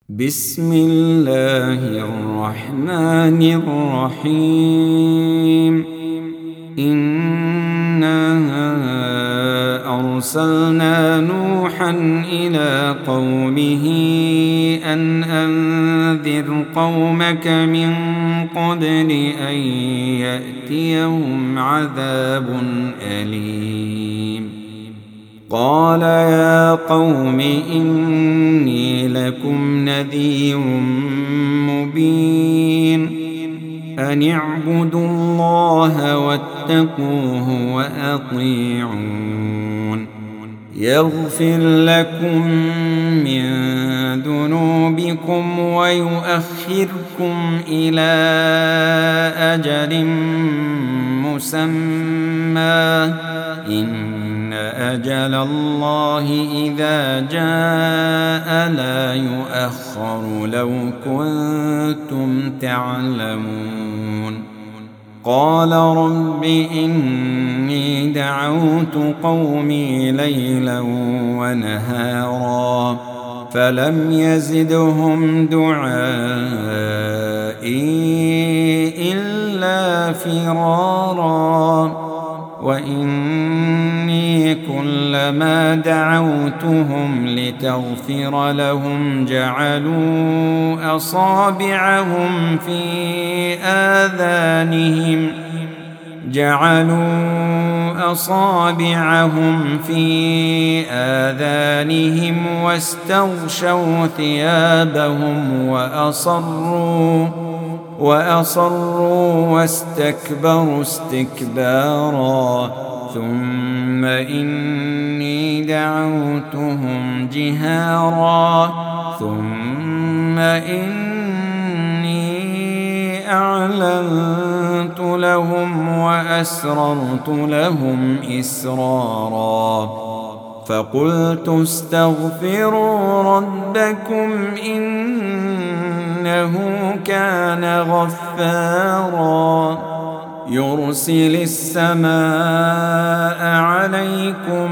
بسم الله الرحمن الرحيم. إنا أرسلنا نوحا إلى قومه أن أنذر قومك من قبل أن يأتيهم عذاب أليم. قال يا قوم إني لكم نذير مبين أن اعبدوا الله واتقوه وأطيعون يغفر لكم من ذنوبكم ويؤخركم إلى أجل مسمى إن أجل الله إذا جاء لا يؤخر لو كنتم تعلمون. قال رب إني دعوت قومي ليلا ونهارا فلم يزدهم دعائي إلا فرارا وإني كلما دعوتهم لتغفر لهم جعلوا أصابعهم في آذانهم واستغشوا ثيابهم وأصروا واستكبروا استكبارا ثم إني دعوتهم جهارا ثم إني أعلنت لهم وأسررت لهم إسرارا فقلت استغفروا ربكم إنه كان غفارا يرسل السماء عليكم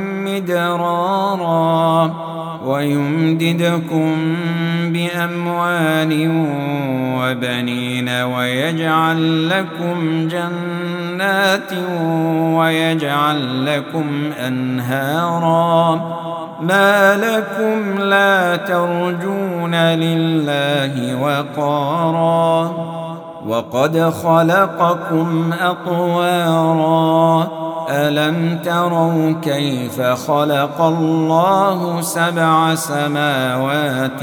مدرارا ويمددكم بأموال وبنين ويجعل لكم جنات ويجعل لكم أنهارا ما لكم لا ترجون لله وقارا وقد خلقكم أطوارا ألم تروا كيف خلق الله 7 سماوات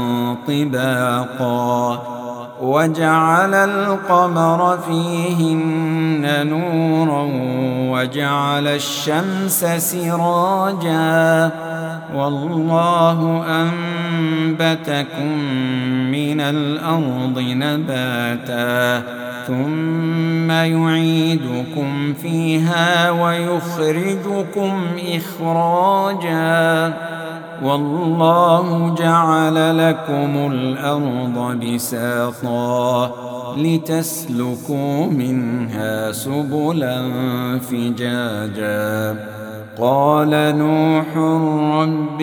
طباقا وجعل القمر فيهن نورا وجعل الشمس سراجا والله أنبتكم من الأرض نباتا ثم يعيدكم فيها ويخرجكم إخراجا والله جعل لكم الأرض بساطا لتسلكوا منها سبلا فجاجا قال نوح رب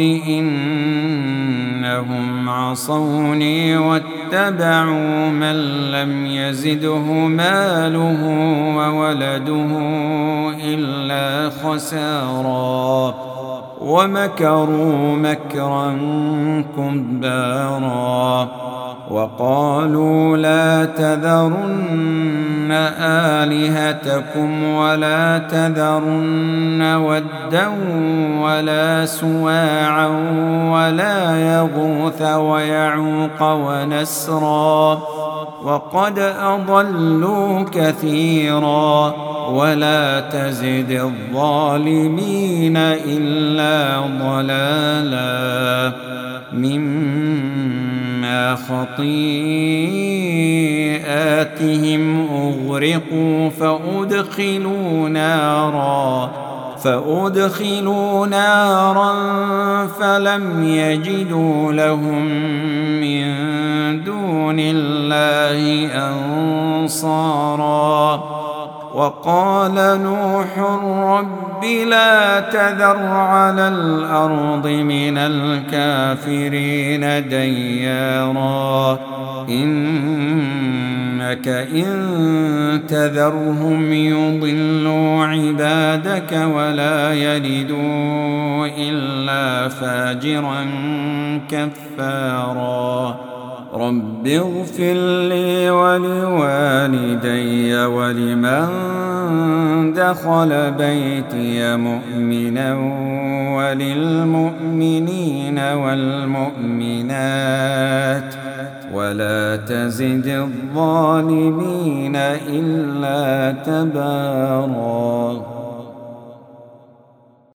إنهم عصوني واتبعوا من لم يزده ماله وولده إلا خسارا ومكروا مكرا كبارا وقالوا لا تذرن آلهتكم ولا تذرن ودا ولا سواعا ولا يغوث ويعوق ونسرا وقد أضلوا كثيرا ولا تزد الظالمين إلا ضلالا مما خطيئاتهم أغرقوا فأدخلوا نارا فلم يجدوا لهم من دون الله أنصارا وقال نوح رب لا تذر على الأرض من الكافرين ديارا إنك إن تذرهم يضلوا عبادك ولا يلدوا إلا فاجرا كفارا رب اغفر لي ولوالدي ولمن دخل بيتي مؤمنا وللمؤمنين والمؤمنات ولا تزد الظالمين إلا تبارا.